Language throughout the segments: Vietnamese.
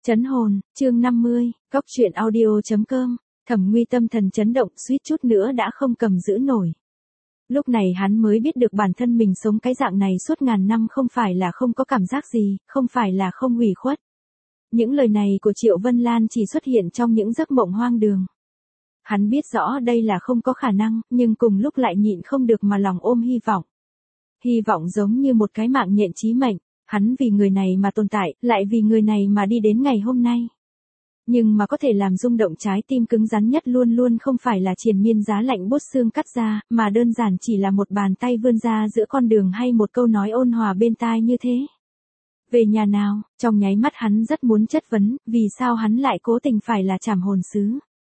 Chấn hồn, chương 50, Cóc truyện audio.com, Thẩm Nguy tâm thần chấn động suýt chút nữa đã không cầm giữ nổi. Lúc này hắn mới biết được bản thân mình sống cái dạng này suốt ngàn năm không phải là không có cảm giác gì, không phải là không ủy khuất. Những lời này của Triệu Vân Lan chỉ xuất hiện trong những giấc mộng hoang đường. Hắn biết rõ đây là không có khả năng, nhưng cùng lúc lại nhịn không được mà lòng ôm hy vọng. Hy vọng giống như một cái mạng nhện chí mệnh, hắn vì người này mà tồn tại, lại vì người này mà đi đến ngày hôm nay. Nhưng mà có thể làm rung động trái tim cứng rắn nhất luôn luôn không phải là triền miên giá lạnh buốt xương cắt ra, mà đơn giản chỉ là một bàn tay vươn ra giữa con đường hay một câu nói ôn hòa bên tai như thế. Về nhà nào, trong nháy mắt hắn rất muốn chất vấn, vì sao hắn lại cố tình phải là trảm hồn sứ.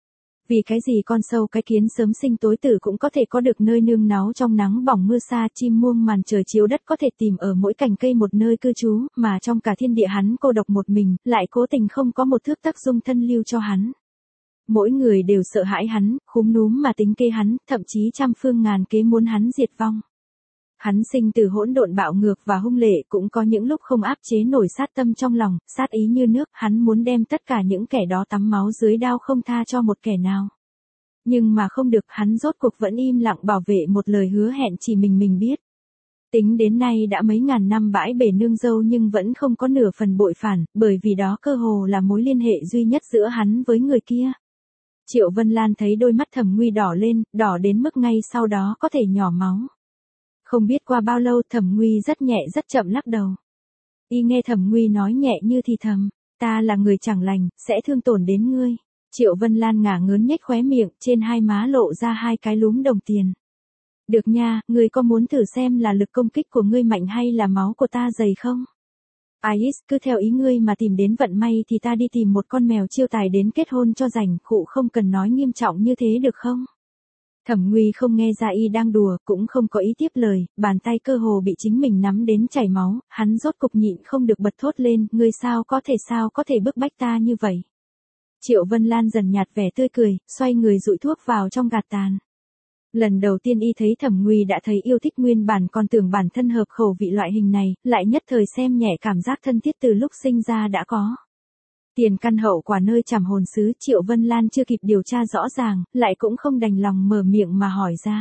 Vì cái gì con sâu cái kiến sớm sinh tối tử cũng có thể có được nơi nương náu trong nắng bỏng mưa xa, chim muông màn trời chiếu đất có thể tìm ở mỗi cành cây một nơi cư trú, mà trong cả thiên địa hắn cô độc một mình, lại cố tình không có một thước tác dung thân lưu cho hắn. Mỗi người đều sợ hãi hắn, khúm núm mà tính kế hắn, thậm chí trăm phương ngàn kế muốn hắn diệt vong. Hắn sinh từ hỗn độn bạo ngược và hung lệ, cũng có những lúc không áp chế nổi sát tâm trong lòng, sát ý như nước, hắn muốn đem tất cả những kẻ đó tắm máu dưới đao không tha cho một kẻ nào. Nhưng mà không được, hắn rốt cuộc vẫn im lặng bảo vệ một lời hứa hẹn chỉ mình biết. Tính đến nay đã mấy ngàn năm bãi bể nương dâu nhưng vẫn không có nửa phần bội phản, bởi vì đó cơ hồ là mối liên hệ duy nhất giữa hắn với người kia. Triệu Vân Lan thấy đôi mắt Thẩm Nguy đỏ lên, đỏ đến mức ngay sau đó có thể nhỏ máu. Không biết qua bao lâu Thẩm Nguy rất nhẹ rất chậm lắc đầu. Y nghe Thẩm Nguy nói nhẹ như thì thầm, ta là người chẳng lành, sẽ thương tổn đến ngươi. Triệu Vân Lan ngả ngớn nhếch khóe miệng, trên hai má lộ ra hai cái lúm đồng tiền. Được nha, ngươi có muốn thử xem là lực công kích của ngươi mạnh hay là máu của ta dày không? Ais, cứ theo ý ngươi mà tìm đến vận may thì ta đi tìm một con mèo chiêu tài đến kết hôn cho rảnh, khụ không cần nói nghiêm trọng như thế được không? Thẩm Nguy không nghe ra y đang đùa, cũng không có ý tiếp lời, bàn tay cơ hồ bị chính mình nắm đến chảy máu, hắn rốt cục nhịn không được bật thốt lên, ngươi sao có thể bức bách ta như vậy. Triệu Vân Lan dần nhạt vẻ tươi cười, xoay người dụi thuốc vào trong gạt tàn. Lần đầu tiên y thấy Thẩm Nguy đã thấy yêu thích nguyên bản, còn tưởng bản thân hợp khẩu vị loại hình này, lại nhất thời xem nhẹ cảm giác thân thiết từ lúc sinh ra đã có. Tiền căn hậu quả nơi trảm hồn sứ Triệu Vân Lan chưa kịp điều tra rõ ràng, lại cũng không đành lòng mở miệng mà hỏi ra.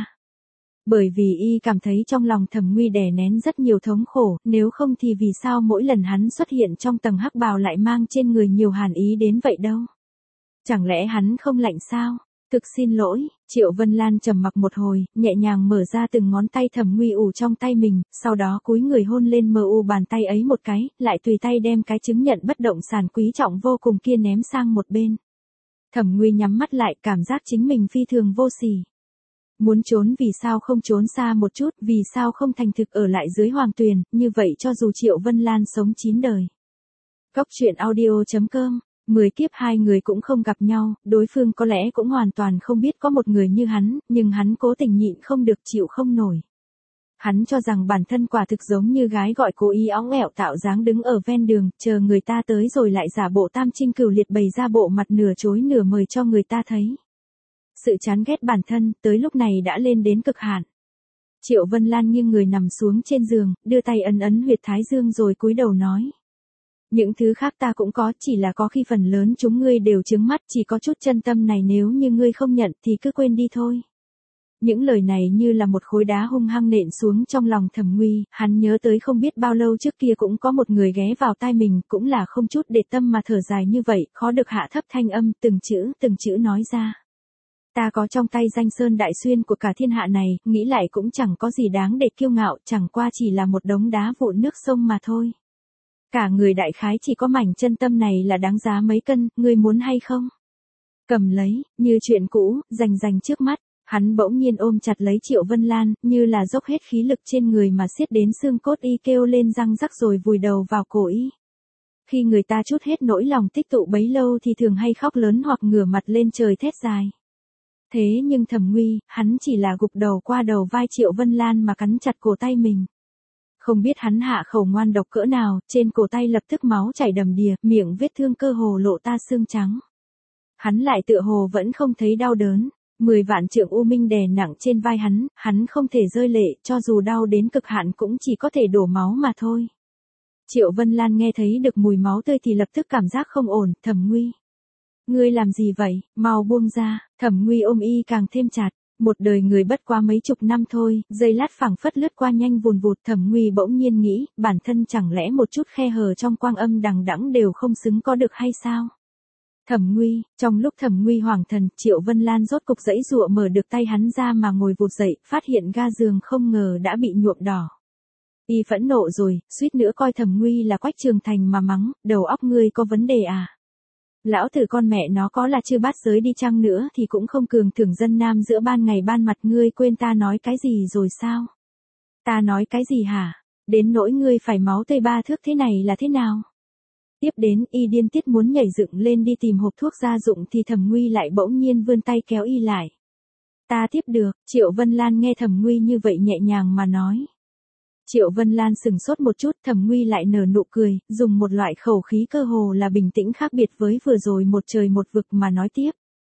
Bởi vì y cảm thấy trong lòng Thẩm Nguy đè nén rất nhiều thống khổ, nếu không thì vì sao mỗi lần hắn xuất hiện trong tầng hắc bào lại mang trên người nhiều hàn ý đến vậy đâu. Chẳng lẽ hắn không lạnh sao? Thực xin lỗi, Triệu Vân Lan trầm mặc một hồi, nhẹ nhàng mở ra từng ngón tay Thẩm Nguy ủ trong tay mình, sau đó cúi người hôn lên mờ u bàn tay ấy một cái, lại tùy tay đem cái chứng nhận bất động sản quý trọng vô cùng kia ném sang một bên. Thẩm Nguy nhắm mắt lại, cảm giác chính mình phi thường vô sỉ. Muốn trốn vì sao không trốn xa một chút, vì sao không thành thực ở lại dưới hoàng tuyền, như vậy cho dù Triệu Vân Lan sống 9 đời. Cóc truyện audio.com, 10 kiếp hai người cũng không gặp nhau, đối phương có lẽ cũng hoàn toàn không biết có một người như hắn, nhưng hắn cố tình nhịn không được chịu không nổi. Hắn cho rằng bản thân quả thực giống như gái gọi cố ý óng ẹo tạo dáng đứng ở ven đường, chờ người ta tới rồi lại giả bộ tam trinh cửu liệt bày ra bộ mặt nửa chối nửa mời cho người ta thấy. Sự chán ghét bản thân, tới lúc này đã lên đến cực hạn. Triệu Vân Lan nghiêng người nằm xuống trên giường, đưa tay ấn ấn huyệt thái dương rồi cúi đầu nói. Những thứ khác ta cũng có, chỉ là có khi phần lớn chúng ngươi đều trướng mắt, chỉ có chút chân tâm này nếu như ngươi không nhận thì cứ quên đi thôi. Những lời này như là một khối đá hung hăng nện xuống trong lòng Thẩm Nguy, hắn nhớ tới không biết bao lâu trước kia cũng có một người ghé vào tai mình, cũng là không chút để tâm mà thở dài như vậy, khó được hạ thấp thanh âm, từng chữ nói ra. Ta có trong tay danh sơn đại xuyên của cả thiên hạ này, nghĩ lại cũng chẳng có gì đáng để kiêu ngạo, chẳng qua chỉ là một đống đá vụn nước sông mà thôi. Cả người đại khái chỉ có mảnh chân tâm này là đáng giá mấy cân, ngươi muốn hay không? Cầm lấy, như chuyện cũ, rành trước mắt, hắn bỗng nhiên ôm chặt lấy Triệu Vân Lan, như là dốc hết khí lực trên người mà siết đến xương cốt, y kêu lên răng rắc rồi vùi đầu vào cổ y. Khi người ta trút hết nỗi lòng tích tụ bấy lâu thì thường hay khóc lớn hoặc ngửa mặt lên trời thét dài. Thế nhưng Thẩm Nguy, hắn chỉ là gục đầu qua đầu vai Triệu Vân Lan mà cắn chặt cổ tay mình. Không biết hắn hạ khẩu ngoan độc cỡ nào, trên cổ tay lập tức máu chảy đầm đìa, miệng vết thương cơ hồ lộ ta xương trắng. Hắn lại tựa hồ vẫn không thấy đau đớn, 10 vạn trượng u minh đè nặng trên vai hắn không thể rơi lệ, cho dù đau đến cực hạn cũng chỉ có thể đổ máu mà thôi. Triệu Vân Lan nghe thấy được mùi máu tươi thì lập tức cảm giác không ổn, Thẩm Nguy. Ngươi làm gì vậy, mau buông ra, Thẩm Nguy ôm y càng thêm chặt. Một đời người bất quá mấy chục năm thôi, giây lát phảng phất lướt qua nhanh vùn vụt. Thẩm Nguy bỗng nhiên nghĩ, bản thân chẳng lẽ một chút khe hở trong quang âm đằng đẵng đều không xứng có được hay sao? Thẩm Nguy, trong lúc Thẩm Nguy hoảng thần, Triệu Vân Lan rốt cục giãy giụa mở được tay hắn ra mà ngồi vụt dậy, phát hiện ga giường không ngờ đã bị nhuộm đỏ. Y phẫn nộ rồi, suýt nữa coi Thẩm Nguy là Quách Trường Thành mà mắng, đầu óc ngươi có vấn đề à? Lão tử con mẹ nó có là chư bát giới đi chăng nữa thì cũng không cường thưởng dân nam giữa ban ngày ban mặt, ngươi quên ta nói cái gì rồi sao? Ta nói cái gì hả? Đến nỗi ngươi phải máu tươi 3 thước thế này là thế nào? Tiếp đến y điên tiết muốn nhảy dựng lên đi tìm hộp thuốc gia dụng thì Thẩm Nguy lại bỗng nhiên vươn tay kéo y lại. Ta tiếp được, Triệu Vân Lan nghe Thẩm Nguy như vậy nhẹ nhàng mà nói. Triệu Vân Lan sừng sốt một chút, Thẩm Nguy lại nở nụ cười, dùng một loại khẩu khí cơ hồ là bình tĩnh khác biệt với vừa rồi một trời một vực mà nói tiếp.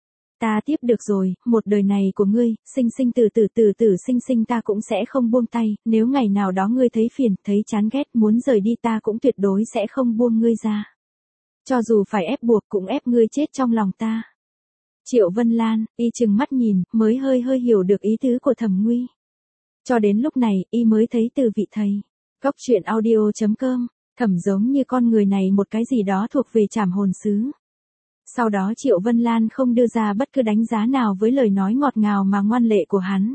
Ta tiếp được rồi, một đời này của ngươi, sinh sinh từ sinh sinh ta cũng sẽ không buông tay, nếu ngày nào đó ngươi thấy phiền, thấy chán ghét, muốn rời đi ta cũng tuyệt đối sẽ không buông ngươi ra. Cho dù phải ép buộc cũng ép ngươi chết trong lòng ta. Triệu Vân Lan, y chừng mắt nhìn, mới hơi hiểu được ý tứ của Thẩm Nguy. Cho đến lúc này, y mới thấy từ vị thầy. Cóc truyện audio.com, Thẩm giống như con người này một cái gì đó thuộc về trảm hồn xứ. Sau đó Triệu Vân Lan không đưa ra bất cứ đánh giá nào với lời nói ngọt ngào mà ngoan lệ của hắn.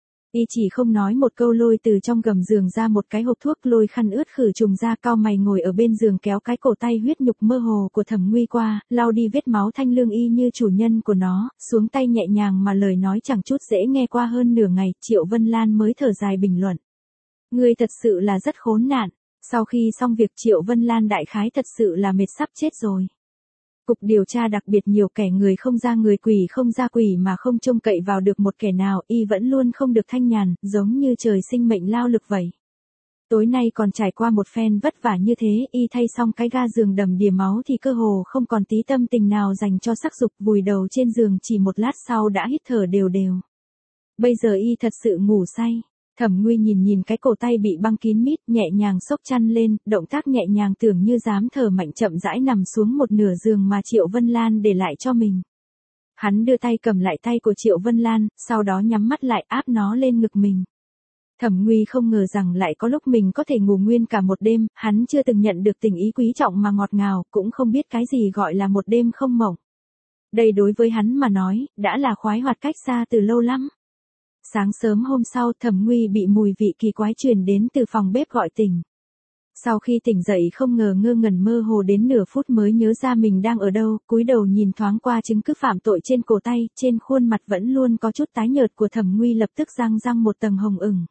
Y chỉ không nói một câu lôi từ trong gầm giường ra một cái hộp thuốc, lôi khăn ướt khử trùng ra, cau mày ngồi ở bên giường kéo cái cổ tay huyết nhục mơ hồ của Thẩm Nguy qua, lau đi vết máu thanh lương y như chủ nhân của nó, xuống tay nhẹ nhàng mà lời nói chẳng chút dễ nghe. Qua hơn nửa ngày, Triệu Vân Lan mới thở dài bình luận. Ngươi thật sự là rất khốn nạn. Sau khi xong việc Triệu Vân Lan đại khái thật sự là mệt sắp chết rồi. Cục điều tra đặc biệt nhiều kẻ người không ra người, quỷ không ra quỷ mà không trông cậy vào được một kẻ nào, y vẫn luôn không được thanh nhàn, giống như trời sinh mệnh lao lực vậy. Tối nay còn trải qua một phen vất vả như thế, y thay xong cái ga giường đầm đìa máu thì cơ hồ không còn tí tâm tình nào dành cho sắc dục, vùi đầu trên giường chỉ một lát sau đã hít thở đều đều. Bây giờ y thật sự ngủ say. Thẩm Nguy nhìn cái cổ tay bị băng kín mít, nhẹ nhàng xốc chăn lên, động tác nhẹ nhàng tưởng như dám thở mạnh, chậm rãi nằm xuống một nửa giường mà Triệu Vân Lan để lại cho mình. Hắn đưa tay cầm lại tay của Triệu Vân Lan, sau đó nhắm mắt lại áp nó lên ngực mình. Thẩm Nguy không ngờ rằng lại có lúc mình có thể ngủ nguyên cả một đêm, hắn chưa từng nhận được tình ý quý trọng mà ngọt ngào, cũng không biết cái gì gọi là một đêm không mộng. Đây đối với hắn mà nói, đã là khoái hoạt cách xa từ lâu lắm. Sáng sớm hôm sau, Thẩm Nguy bị mùi vị kỳ quái truyền đến từ phòng bếp gọi tỉnh. Sau khi tỉnh dậy không ngờ ngơ ngẩn mơ hồ đến nửa phút mới nhớ ra mình đang ở đâu, cúi đầu nhìn thoáng qua chứng cứ phạm tội trên cổ tay, trên khuôn mặt vẫn luôn có chút tái nhợt của Thẩm Nguy lập tức răng một tầng hồng ửng.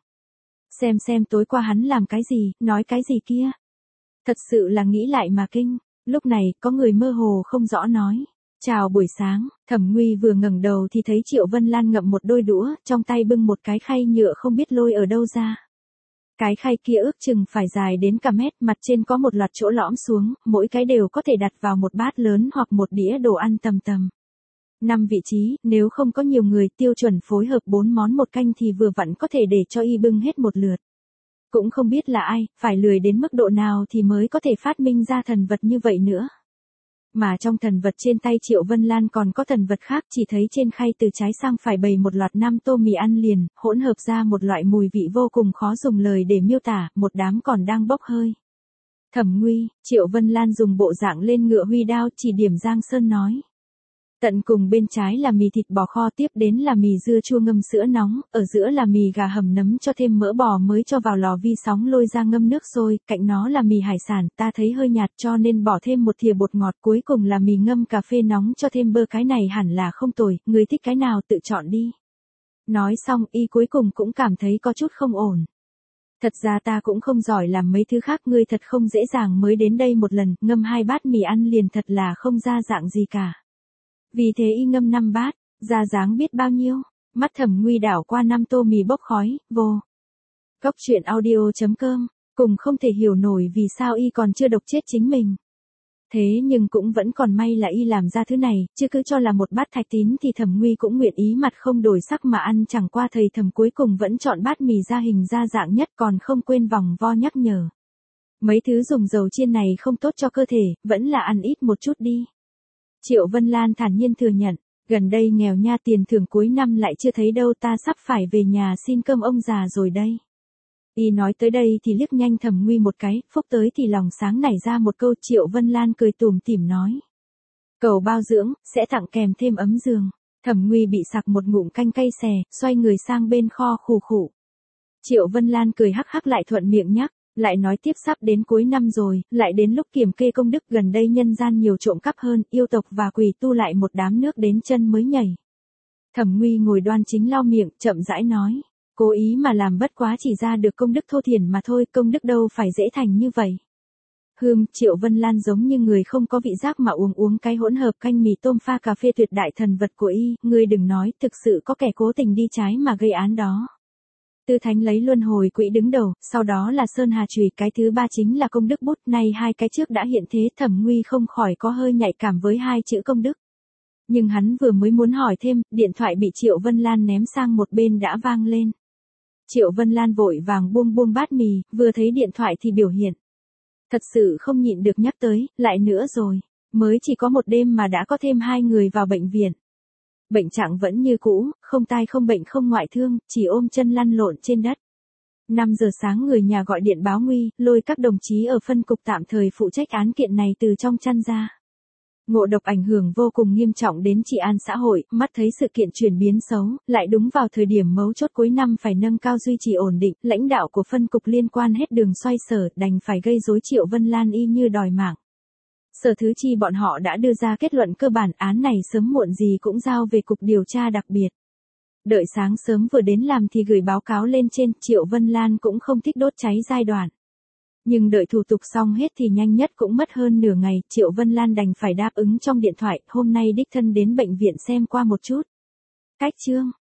Xem tối qua hắn làm cái gì, nói cái gì kia. Thật sự là nghĩ lại mà kinh. Lúc này, có người mơ hồ không rõ nói. Chào buổi sáng, Thẩm Nguy vừa ngẩng đầu thì thấy Triệu Vân Lan ngậm một đôi đũa, trong tay bưng một cái khay nhựa không biết lôi ở đâu ra. Cái khay kia ước chừng phải dài đến cả mét, mặt trên có một loạt chỗ lõm xuống, mỗi cái đều có thể đặt vào một bát lớn hoặc một đĩa đồ ăn tầm. 5 vị trí, nếu không có nhiều người, tiêu chuẩn phối hợp 4 món một canh thì vừa vặn có thể để cho y bưng hết một lượt. Cũng không biết là ai, phải lười đến mức độ nào thì mới có thể phát minh ra thần vật như vậy nữa. Mà trong thần vật trên tay Triệu Vân Lan còn có thần vật khác, chỉ thấy trên khay từ trái sang phải bày một loạt 5 tô mì ăn liền, hỗn hợp ra một loại mùi vị vô cùng khó dùng lời để miêu tả, một đám còn đang bốc hơi. Thẩm Nguy, Triệu Vân Lan dùng bộ dạng lên ngựa huy đao chỉ điểm Giang Sơn nói. Tận cùng bên trái là mì thịt bò kho, tiếp đến là mì dưa chua ngâm sữa nóng, ở giữa là mì gà hầm nấm cho thêm mỡ bò mới cho vào lò vi sóng lôi ra ngâm nước sôi, cạnh nó là mì hải sản, ta thấy hơi nhạt cho nên bỏ thêm một thìa bột ngọt, cuối cùng là mì ngâm cà phê nóng cho thêm bơ, cái này hẳn là không tồi, người thích cái nào tự chọn đi. Nói xong y cuối cùng cũng cảm thấy có chút không ổn. Thật ra ta cũng không giỏi làm mấy thứ khác, ngươi thật không dễ dàng mới đến đây một lần, ngâm 2 bát mì ăn liền thật là không ra dạng gì cả. Vì thế y ngâm 5 bát, ra dáng biết bao nhiêu. Mắt Thẩm Nguy đảo qua 5 tô mì bốc khói, vô. Cóc truyện audio.com, cùng không thể hiểu nổi vì sao y còn chưa độc chết chính mình. Thế nhưng cũng vẫn còn may là y làm ra thứ này, chứ cứ cho là một bát thạch tín thì Thẩm Nguy cũng nguyện ý mặt không đổi sắc mà ăn, chẳng qua thầy Thẩm cuối cùng vẫn chọn bát mì ra hình ra dạng nhất, còn không quên vòng vo nhắc nhở. Mấy thứ dùng dầu chiên này không tốt cho cơ thể, vẫn là ăn ít một chút đi. Triệu Vân Lan thản nhiên thừa nhận, gần đây nghèo nha, tiền thưởng cuối năm lại chưa thấy đâu, ta sắp phải về nhà xin cơm ông già rồi đây. Y nói tới đây thì liếc nhanh Thẩm Nguy một cái, phúc tới thì lòng sáng nảy ra một câu. Triệu Vân Lan cười tủm tỉm nói. Cầu bao dưỡng, sẽ tặng kèm thêm ấm giường. Thẩm Nguy bị sặc một ngụm canh cay xè, xoay người sang bên kho khù khụ. Triệu Vân Lan cười hắc hắc lại thuận miệng nhắc, lại nói tiếp sắp đến cuối năm rồi, lại đến lúc kiểm kê công đức, gần đây nhân gian nhiều trộm cắp hơn, yêu tộc và quỷ tu lại một đám nước đến chân mới nhảy. Thẩm Nguy ngồi đoan chính lau miệng, chậm rãi nói, cố ý mà làm bất quá chỉ ra được công đức thô thiển mà thôi, công đức đâu phải dễ thành như vậy. Triệu Vân Lan giống như người không có vị giác mà uống cái hỗn hợp canh mì tôm pha cà phê tuyệt đại thần vật của y, ngươi đừng nói, thực sự có kẻ cố tình đi trái mà gây án đó. Tư Thánh lấy luân hồi quỹ đứng đầu, sau đó là Sơn Hà Chùy, cái thứ ba chính là công đức bút, nay hai cái trước đã hiện thế. Thẩm Nguy không khỏi có hơi nhạy cảm với hai chữ công đức. Nhưng hắn vừa mới muốn hỏi thêm, điện thoại bị Triệu Vân Lan ném sang một bên đã vang lên. Triệu Vân Lan vội vàng buông bát mì, vừa thấy điện thoại thì biểu hiện. Thật sự không nhịn được nhắc tới, lại nữa rồi, mới chỉ có một đêm mà đã có thêm 2 người vào bệnh viện. Bệnh trạng vẫn như cũ, không tai không bệnh không ngoại thương, chỉ ôm chân lăn lộn trên đất. 5 giờ sáng người nhà gọi điện báo nguy, lôi các đồng chí ở phân cục tạm thời phụ trách án kiện này từ trong chăn ra. Ngộ độc ảnh hưởng vô cùng nghiêm trọng đến trị an xã hội, mắt thấy sự kiện chuyển biến xấu, lại đúng vào thời điểm mấu chốt cuối năm phải nâng cao duy trì ổn định, lãnh đạo của phân cục liên quan hết đường xoay sở, đành phải gây rối. Triệu Vân Lan y như đòi mạng. Sở Thứ Chi bọn họ đã đưa ra kết luận cơ bản, án này sớm muộn gì cũng giao về cục điều tra đặc biệt. Đợi sáng sớm vừa đến làm thì gửi báo cáo lên trên. Triệu Vân Lan cũng không thích đốt cháy giai đoạn. Nhưng đợi thủ tục xong hết thì nhanh nhất cũng mất hơn nửa ngày, Triệu Vân Lan đành phải đáp ứng trong điện thoại, hôm nay đích thân đến bệnh viện xem qua một chút. Cách chương